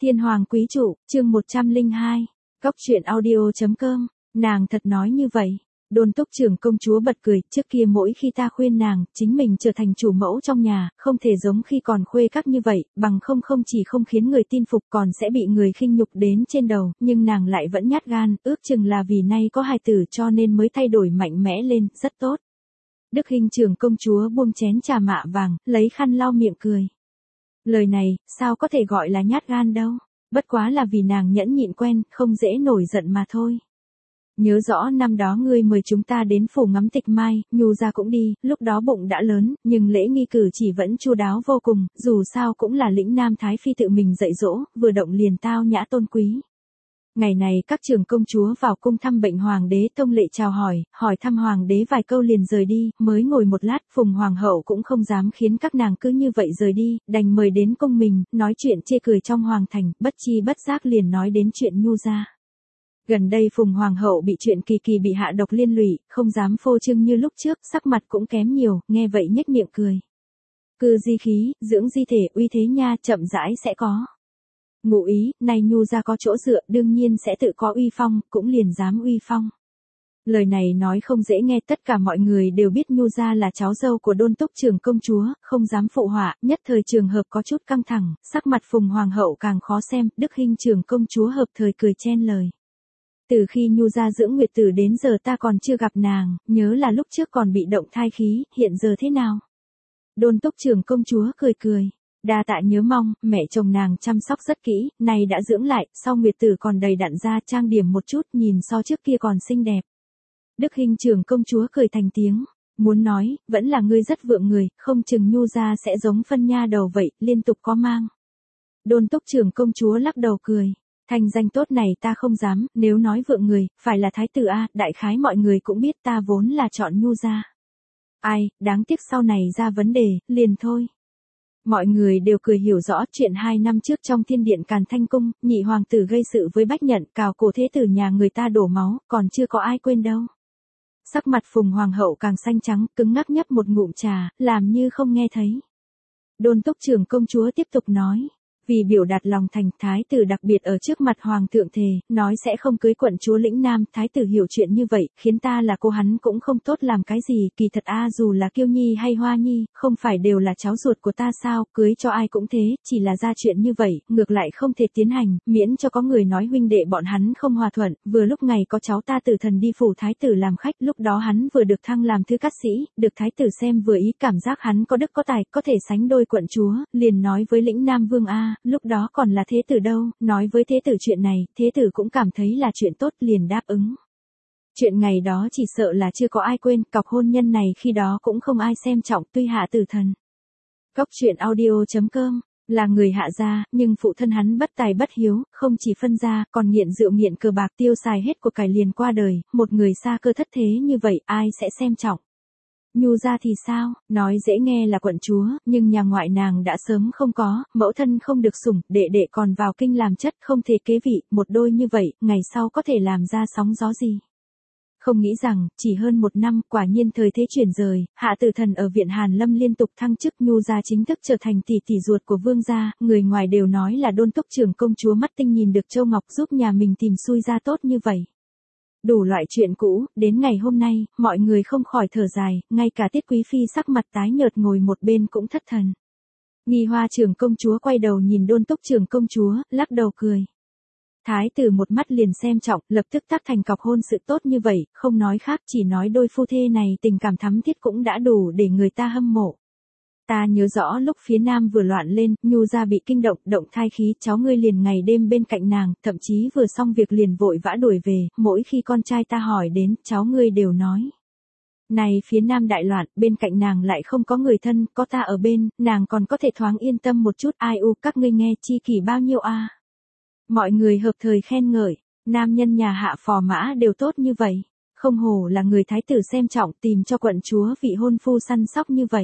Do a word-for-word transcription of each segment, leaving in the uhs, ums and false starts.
Thiên Hoàng Quý Trụ, chương một trăm lẻ hai, Cóc truyện audio chấm com, nàng thật nói như vậy. Đôn Túc Trưởng công chúa bật cười, trước kia mỗi khi ta khuyên nàng, chính mình trở thành chủ mẫu trong nhà, không thể giống khi còn khuê các như vậy, bằng không không chỉ không khiến người tin phục còn sẽ bị người khinh nhục đến trên đầu, nhưng nàng lại vẫn nhát gan, ước chừng là vì nay có hài tử cho nên mới thay đổi mạnh mẽ lên, rất tốt. Đức Hinh Trưởng công chúa buông chén trà mạ vàng, lấy khăn lau miệng cười. Lời này, sao có thể gọi là nhát gan đâu, bất quá là vì nàng nhẫn nhịn quen, không dễ nổi giận mà thôi. Nhớ rõ năm đó ngươi mời chúng ta đến phủ ngắm tịch mai, Nhu ra cũng đi, lúc đó bụng đã lớn, nhưng lễ nghi cử chỉ vẫn chu đáo vô cùng, dù sao cũng là lĩnh nam thái phi tự mình dạy dỗ, vừa động liền tao nhã tôn quý. Ngày này các trưởng công chúa vào cung thăm bệnh hoàng đế tông lệ chào hỏi, hỏi thăm hoàng đế vài câu liền rời đi, mới ngồi một lát, Phùng hoàng hậu cũng không dám khiến các nàng cứ như vậy rời đi, đành mời đến cung mình, nói chuyện chê cười trong hoàng thành, bất chi bất giác liền nói đến chuyện Nhu ra. Gần đây Phùng hoàng hậu bị chuyện Kỳ Kỳ bị hạ độc liên lụy, không dám phô trương như lúc trước, sắc mặt cũng kém nhiều, nghe vậy nhếch miệng cười. Cư di khí, dưỡng di thể, uy thế nha, chậm rãi sẽ có. Ngụ ý, này Nhu ra có chỗ dựa, đương nhiên sẽ tự có uy phong, cũng liền dám uy phong. Lời này nói không dễ nghe, tất cả mọi người đều biết Nhu ra là cháu dâu của Đôn Túc Trưởng công chúa, không dám phụ họa, nhất thời trường hợp có chút căng thẳng, sắc mặt Phùng hoàng hậu càng khó xem, Đức Hinh Trưởng công chúa hợp thời cười chen lời. Từ khi Nhu ra dưỡng nguyệt tử đến giờ ta còn chưa gặp nàng, nhớ là lúc trước còn bị động thai khí, hiện giờ thế nào? Đôn Túc Trưởng công chúa cười cười. Đa tạ nhớ mong, mẹ chồng nàng chăm sóc rất kỹ, này đã dưỡng lại, sau nguyệt tử còn đầy đặn da trang điểm một chút, nhìn so trước kia còn xinh đẹp. Đức Hinh Trưởng công chúa cười thành tiếng, muốn nói, vẫn là ngươi rất vượng người, không chừng Nhu ra sẽ giống phân nha đầu vậy, liên tục có mang. Đôn Túc Trưởng công chúa lắc đầu cười, thành danh tốt này ta không dám, nếu nói vượng người, phải là thái tử a, đại khái mọi người cũng biết ta vốn là chọn Nhu ra. Ai, đáng tiếc sau này ra vấn đề, liền thôi. Mọi người đều cười hiểu rõ chuyện hai năm trước trong thiên điện Càn Thanh Cung, nhị hoàng tử gây sự với Bách Nhận, cào cổ thế tử nhà người ta đổ máu, còn chưa có ai quên đâu. Sắc mặt Phùng hoàng hậu càng xanh trắng, cứng ngắc nhấp một ngụm trà, làm như không nghe thấy. Đôn Túc Trưởng công chúa tiếp tục nói, vì biểu đạt lòng thành, thái tử đặc biệt ở trước mặt hoàng thượng thề, nói sẽ không cưới quận chúa lĩnh nam, thái tử hiểu chuyện như vậy, khiến ta là cô hắn cũng không tốt làm cái gì, kỳ thật a dù là Kiêu Nhi hay Hoa Nhi, không phải đều là cháu ruột của ta sao, cưới cho ai cũng thế, chỉ là ra chuyện như vậy, ngược lại không thể tiến hành, miễn cho có người nói huynh đệ bọn hắn không hòa thuận, vừa lúc ngày có cháu ta tử thần đi phủ thái tử làm khách, lúc đó hắn vừa được thăng làm thư cát sĩ, được thái tử xem vừa ý, cảm giác hắn có đức có tài, có thể sánh đôi quận chúa, liền nói với lĩnh nam vương a. Lúc đó còn là thế tử đâu, nói với thế tử chuyện này, thế tử cũng cảm thấy là chuyện tốt liền đáp ứng. Chuyện ngày đó chỉ sợ là chưa có ai quên, cọc hôn nhân này khi đó cũng không ai xem trọng, tuy hạ tử thần. Cóc truyện audio chấm com, là người hạ gia, nhưng phụ thân hắn bất tài bất hiếu, không chỉ phân gia, còn nghiện rượu nghiện cờ bạc tiêu xài hết của cải liền qua đời, một người xa cơ thất thế như vậy ai sẽ xem trọng. Nhu ra thì sao, nói dễ nghe là quận chúa, nhưng nhà ngoại nàng đã sớm không có, mẫu thân không được sủng, đệ đệ còn vào kinh làm chất không thể kế vị, một đôi như vậy, ngày sau có thể làm ra sóng gió gì. Không nghĩ rằng, chỉ hơn một năm, quả nhiên thời thế chuyển rời, hạ tử thần ở viện Hàn Lâm liên tục thăng chức, Nhu gia chính thức trở thành tỷ tỷ ruột của vương gia, người ngoài đều nói là Đôn Túc Trưởng công chúa mắt tinh nhìn được Châu Ngọc giúp nhà mình tìm xui ra tốt như vậy. Đủ loại chuyện cũ, đến ngày hôm nay, mọi người không khỏi thở dài, ngay cả Tiết Quý Phi sắc mặt tái nhợt ngồi một bên cũng thất thần. Nghi Hoa Trưởng công chúa quay đầu nhìn Đôn Túc Trưởng công chúa, lắc đầu cười. Thái tử một mắt liền xem trọng, lập tức tác thành cọc hôn sự tốt như vậy, không nói khác chỉ nói đôi phu thê này tình cảm thắm thiết cũng đã đủ để người ta hâm mộ. Ta nhớ rõ lúc phía nam vừa loạn lên, Nhu ra bị kinh động, động thai khí, cháu ngươi liền ngày đêm bên cạnh nàng, thậm chí vừa xong việc liền vội vã đuổi về, mỗi khi con trai ta hỏi đến, cháu ngươi đều nói. Này phía nam đại loạn, bên cạnh nàng lại không có người thân, có ta ở bên, nàng còn có thể thoáng yên tâm một chút, ai u các ngươi nghe chi kỷ bao nhiêu a. À? Mọi người hợp thời khen ngợi, nam nhân nhà hạ phò mã đều tốt như vậy, không hổ là người thái tử xem trọng tìm cho quận chúa vị hôn phu săn sóc như vậy.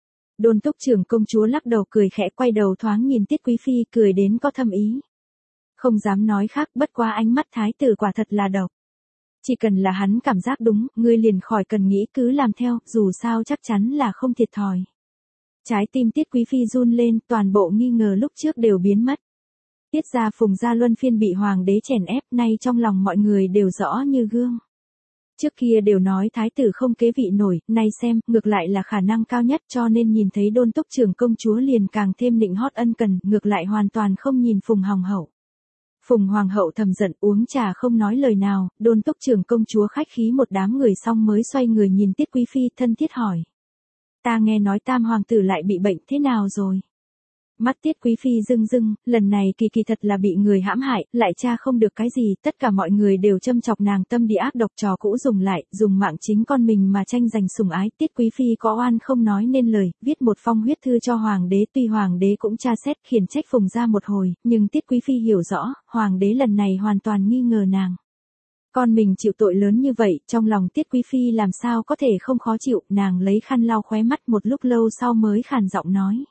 Đôn Túc Trưởng công chúa lắc đầu cười khẽ quay đầu thoáng nhìn Tiết Quý Phi cười đến có thâm ý. Không dám nói khác bất qua ánh mắt thái tử quả thật là độc. Chỉ cần là hắn cảm giác đúng, ngươi liền khỏi cần nghĩ cứ làm theo, dù sao chắc chắn là không thiệt thòi. Trái tim Tiết Quý Phi run lên, toàn bộ nghi ngờ lúc trước đều biến mất. Tiết ra Phùng Gia luân phiên bị hoàng đế chèn ép, nay trong lòng mọi người đều rõ như gương. Trước kia đều nói thái tử không kế vị nổi, nay xem, ngược lại là khả năng cao nhất, cho nên nhìn thấy Đôn Túc Trưởng công chúa liền càng thêm nịnh hót ân cần, ngược lại hoàn toàn không nhìn Phùng Hoàng hậu. Phùng Hoàng hậu thầm giận uống trà không nói lời nào, Đôn Túc Trưởng công chúa khách khí một đám người xong mới xoay người nhìn Tiết Quý Phi thân thiết hỏi. Ta nghe nói Tam Hoàng tử lại bị bệnh thế nào rồi? Mắt Tiết Quý Phi rưng rưng, lần này kỳ kỳ thật là bị người hãm hại, lại tra không được cái gì, tất cả mọi người đều châm chọc nàng tâm địa ác độc trò cũ dùng lại, dùng mạng chính con mình mà tranh giành sủng ái. Tiết Quý Phi có oan không nói nên lời, viết một phong huyết thư cho Hoàng đế, tuy Hoàng đế cũng tra xét khiển trách Phùng Gia một hồi, nhưng Tiết Quý Phi hiểu rõ, Hoàng đế lần này hoàn toàn nghi ngờ nàng. Con mình chịu tội lớn như vậy, trong lòng Tiết Quý Phi làm sao có thể không khó chịu, nàng lấy khăn lau khóe mắt một lúc lâu sau mới khàn giọng nói.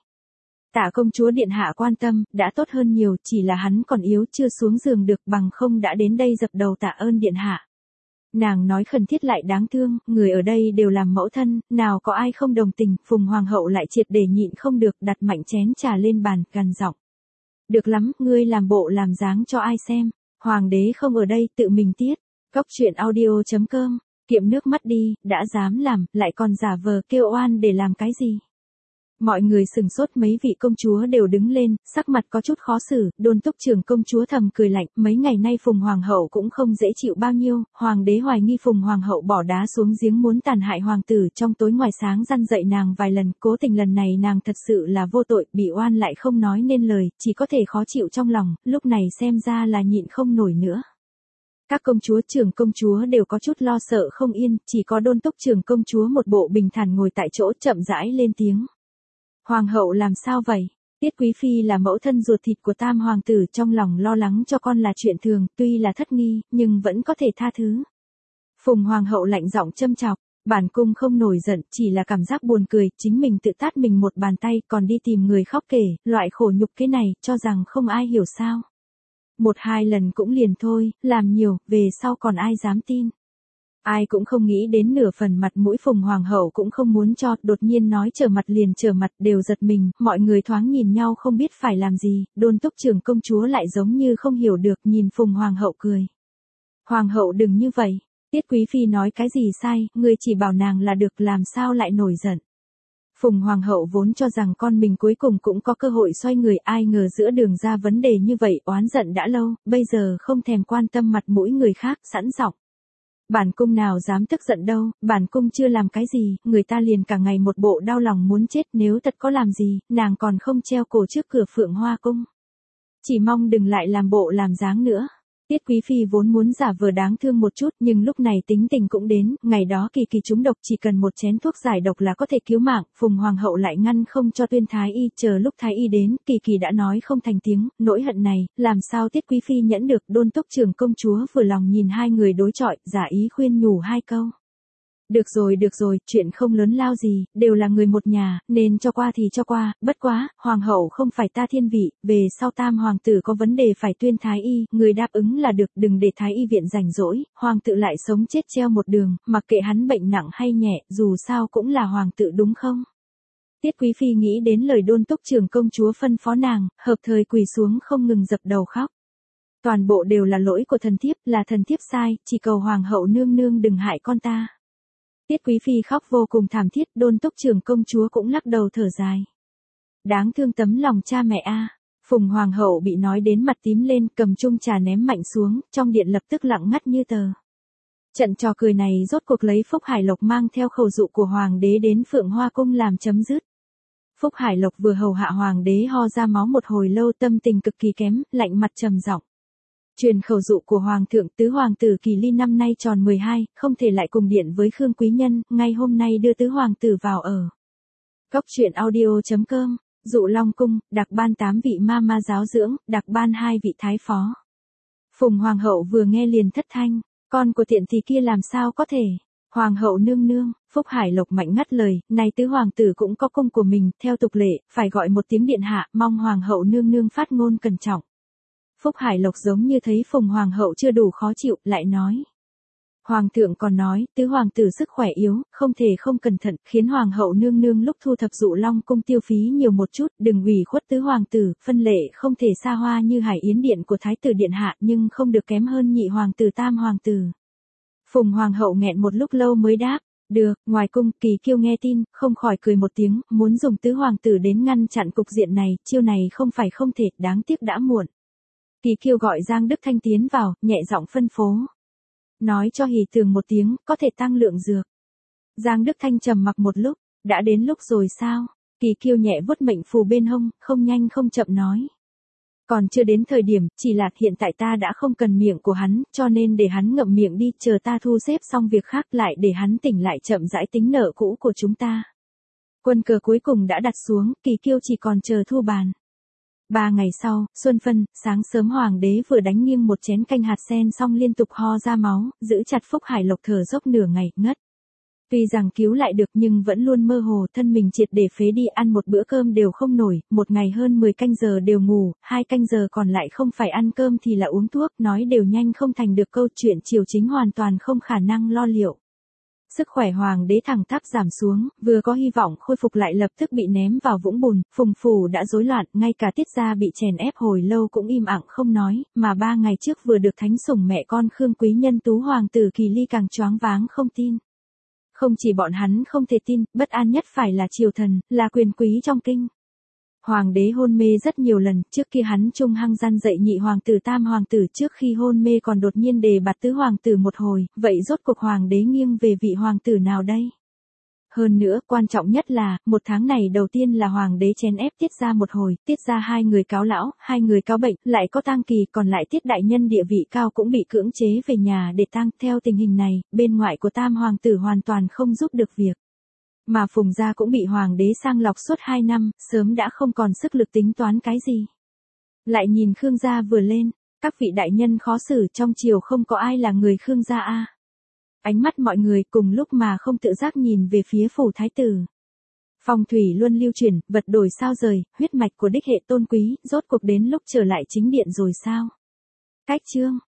Tạ công chúa điện hạ quan tâm, đã tốt hơn nhiều, chỉ là hắn còn yếu chưa xuống giường được, bằng không đã đến đây dập đầu tạ ơn điện hạ. Nàng nói khẩn thiết lại đáng thương, người ở đây đều làm mẫu thân, nào có ai không đồng tình, Phùng Hoàng hậu lại triệt để nhịn không được, đặt mạnh chén trà lên bàn, gằn giọng. Được lắm, ngươi làm bộ làm dáng cho ai xem, Hoàng đế không ở đây, tự mình tiết. Cốc truyện audio chấm com, kiệm nước mắt đi, đã dám làm, lại còn giả vờ kêu oan để làm cái gì? Mọi người sừng sốt, mấy vị công chúa đều đứng lên, sắc mặt có chút khó xử, Đôn Túc Trưởng công chúa thầm cười lạnh, mấy ngày nay Phùng Hoàng hậu cũng không dễ chịu bao nhiêu, Hoàng đế hoài nghi Phùng Hoàng hậu bỏ đá xuống giếng muốn tàn hại hoàng tử, trong tối ngoài sáng răn dậy nàng vài lần, cố tình lần này nàng thật sự là vô tội, bị oan lại không nói nên lời, chỉ có thể khó chịu trong lòng, lúc này xem ra là nhịn không nổi nữa. Các công chúa trưởng công chúa đều có chút lo sợ không yên, chỉ có Đôn Túc Trưởng công chúa một bộ bình thản ngồi tại chỗ chậm rãi lên tiếng. Hoàng hậu làm sao vậy? Tiết Quý Phi là mẫu thân ruột thịt của Tam Hoàng tử, trong lòng lo lắng cho con là chuyện thường, tuy là thất nghi, nhưng vẫn có thể tha thứ. Phùng Hoàng hậu lạnh giọng châm chọc, bản cung không nổi giận, chỉ là cảm giác buồn cười, chính mình tự tát mình một bàn tay, còn đi tìm người khóc kể, loại khổ nhục cái này, cho rằng không ai hiểu sao. Một hai lần cũng liền thôi, làm nhiều, về sau còn ai dám tin. Ai cũng không nghĩ đến nửa phần mặt mũi Phùng Hoàng hậu cũng không muốn cho, đột nhiên nói trở mặt liền trở mặt, đều giật mình, mọi người thoáng nhìn nhau không biết phải làm gì, Đôn Túc Trưởng công chúa lại giống như không hiểu được, nhìn Phùng Hoàng hậu cười. Hoàng hậu đừng như vậy, Tiết Quý Phi nói cái gì sai, người chỉ bảo nàng là được, làm sao lại nổi giận. Phùng Hoàng hậu vốn cho rằng con mình cuối cùng cũng có cơ hội xoay người, ai ngờ giữa đường ra vấn đề như vậy, oán giận đã lâu, bây giờ không thèm quan tâm mặt mũi người khác, sẵn giọng. Bản cung nào dám tức giận đâu, bản cung chưa làm cái gì, người ta liền cả ngày một bộ đau lòng muốn chết, nếu thật có làm gì, nàng còn không treo cổ trước cửa Phượng Hoa cung. Chỉ mong đừng lại làm bộ làm dáng nữa. Tiết Quý Phi vốn muốn giả vờ đáng thương một chút, nhưng lúc này tính tình cũng đến, ngày đó kỳ kỳ trúng độc chỉ cần một chén thuốc giải độc là có thể cứu mạng, Phùng Hoàng hậu lại ngăn không cho tuyên thái y, chờ lúc thái y đến, kỳ kỳ đã nói không thành tiếng, nỗi hận này, làm sao Tiết Quý Phi nhẫn được. Đôn Túc Trưởng công chúa vừa lòng nhìn hai người đối chọi, giả ý khuyên nhủ hai câu. Được rồi được rồi, chuyện không lớn lao gì, đều là người một nhà, nên cho qua thì cho qua, bất quá, Hoàng hậu không phải ta thiên vị, về sau Tam Hoàng tử có vấn đề phải tuyên thái y, người đáp ứng là được, đừng để thái y viện rảnh rỗi, Hoàng tử lại sống chết treo một đường, mặc kệ hắn bệnh nặng hay nhẹ, dù sao cũng là Hoàng tử đúng không? Tiết Quý Phi nghĩ đến lời Đôn Túc Trưởng công chúa phân phó nàng, hợp thời quỳ xuống không ngừng dập đầu khóc. Toàn bộ đều là lỗi của thần thiếp, là thần thiếp sai, chỉ cầu Hoàng hậu nương nương đừng hại con ta. Tiết Quý Phi khóc vô cùng thảm thiết, Đôn Túc Trưởng công chúa cũng lắc đầu thở dài. Đáng thương tấm lòng cha mẹ a. Phùng Hoàng hậu bị nói đến mặt tím lên, cầm chung trà ném mạnh xuống, trong điện lập tức lặng ngắt như tờ. Trận trò cười này rốt cuộc lấy Phúc Hải Lộc mang theo khẩu dụ của Hoàng đế đến Phượng Hoa cung làm chấm dứt. Phúc Hải Lộc vừa hầu hạ Hoàng đế ho ra máu một hồi lâu, tâm tình cực kỳ kém, lạnh mặt trầm giọng. Truyền khẩu dụ của Hoàng thượng, tứ Hoàng tử Kỳ Ly năm nay tròn mười hai, không thể lại cùng điện với Khương Quý Nhân, ngay hôm nay đưa tứ Hoàng tử vào ở. Cốc truyện audio chấm com, dụ Long cung, đặc ban tám vị ma ma giáo dưỡng, đặc ban hai vị thái phó. Phùng Hoàng hậu vừa nghe liền thất thanh, con của tiện thì kia làm sao có thể. Hoàng hậu nương nương, Phúc Hải Lộc mạnh ngắt lời, này tứ hoàng tử cũng có cung của mình, theo tục lệ, phải gọi một tiếng điện hạ, mong Hoàng hậu nương nương phát ngôn cẩn trọng. Phúc Hải Lộc giống như thấy Phùng Hoàng hậu chưa đủ khó chịu, lại nói. Hoàng thượng còn nói, tứ hoàng tử sức khỏe yếu, không thể không cẩn thận, khiến hoàng hậu nương nương lúc thu thập dụ long cung tiêu phí nhiều một chút, đừng ủy khuất tứ hoàng tử, phân lệ không thể xa hoa như hải yến điện của thái tử điện hạ nhưng không được kém hơn nhị hoàng tử tam hoàng tử. Phùng hoàng hậu nghẹn một lúc lâu mới đáp, được, ngoài cung. Kỳ Kiêu nghe tin, không khỏi cười một tiếng, muốn dùng tứ hoàng tử đến ngăn chặn cục diện này, chiêu này không phải không thể, đáng tiếc đã muộn. Kỳ Kiêu gọi Giang Đức Thanh tiến vào, nhẹ giọng phân phó. Nói cho Hỷ Tường một tiếng, có thể tăng lượng dược. Giang Đức Thanh trầm mặc một lúc, đã đến lúc rồi sao? Kỳ Kiêu nhẹ vuốt mệnh phù bên hông, không nhanh không chậm nói. Còn chưa đến thời điểm, chỉ là hiện tại ta đã không cần miệng của hắn, cho nên để hắn ngậm miệng đi, chờ ta thu xếp xong việc khác lại để hắn tỉnh lại chậm rãi tính nợ cũ của chúng ta. Quân cờ cuối cùng đã đặt xuống, Kỳ Kiêu chỉ còn chờ thu bàn. Ba ngày sau, xuân phân, sáng sớm hoàng đế vừa đánh nghiêng một chén canh hạt sen xong liên tục ho ra máu, giữ chặt Phúc Hải Lộc thở dốc nửa ngày, ngất. Tuy rằng cứu lại được nhưng vẫn luôn mơ hồ, thân mình triệt để phế đi, ăn một bữa cơm đều không nổi, một ngày hơn mười canh giờ đều ngủ, hai canh giờ còn lại không phải ăn cơm thì là uống thuốc, nói đều nhanh không thành được, câu chuyện triều chính hoàn toàn không khả năng lo liệu. Sức khỏe hoàng đế thẳng tắp giảm xuống, vừa có hy vọng khôi phục lại lập tức bị ném vào vũng bùn, phùng phủ đã rối loạn, ngay cả Tiết gia bị chèn ép hồi lâu cũng im ặng không nói, mà ba ngày trước vừa được thánh sủng mẹ con Khương Quý Nhân tú hoàng tử Kỳ Ly càng choáng váng không tin. Không chỉ bọn hắn không thể tin, bất an nhất phải là triều thần, là quyền quý trong kinh. Hoàng đế hôn mê rất nhiều lần, trước kia hắn trung hăng gian dạy nhị hoàng tử tam hoàng tử, trước khi hôn mê còn đột nhiên đề bạt tứ hoàng tử một hồi, vậy rốt cuộc hoàng đế nghiêng về vị hoàng tử nào đây? Hơn nữa, quan trọng nhất là, một tháng này đầu tiên là hoàng đế chèn ép Tiết gia một hồi, Tiết gia hai người cáo lão, hai người cáo bệnh, lại có tang kỳ, còn lại Tiết đại nhân địa vị cao cũng bị cưỡng chế về nhà để tang. Theo tình hình này, bên ngoại của tam hoàng tử hoàn toàn không giúp được việc. Mà Phùng gia cũng bị hoàng đế sang lọc suốt hai năm, sớm đã không còn sức lực tính toán cái gì. Lại nhìn Khương gia vừa lên, các vị đại nhân khó xử, trong triều không có ai là người Khương gia a. Ánh mắt mọi người cùng lúc mà không tự giác nhìn về phía phủ thái tử. Phong thủy luân lưu chuyển, vật đổi sao rời, huyết mạch của đích hệ tôn quý, rốt cuộc đến lúc trở lại chính điện rồi sao? Cách chương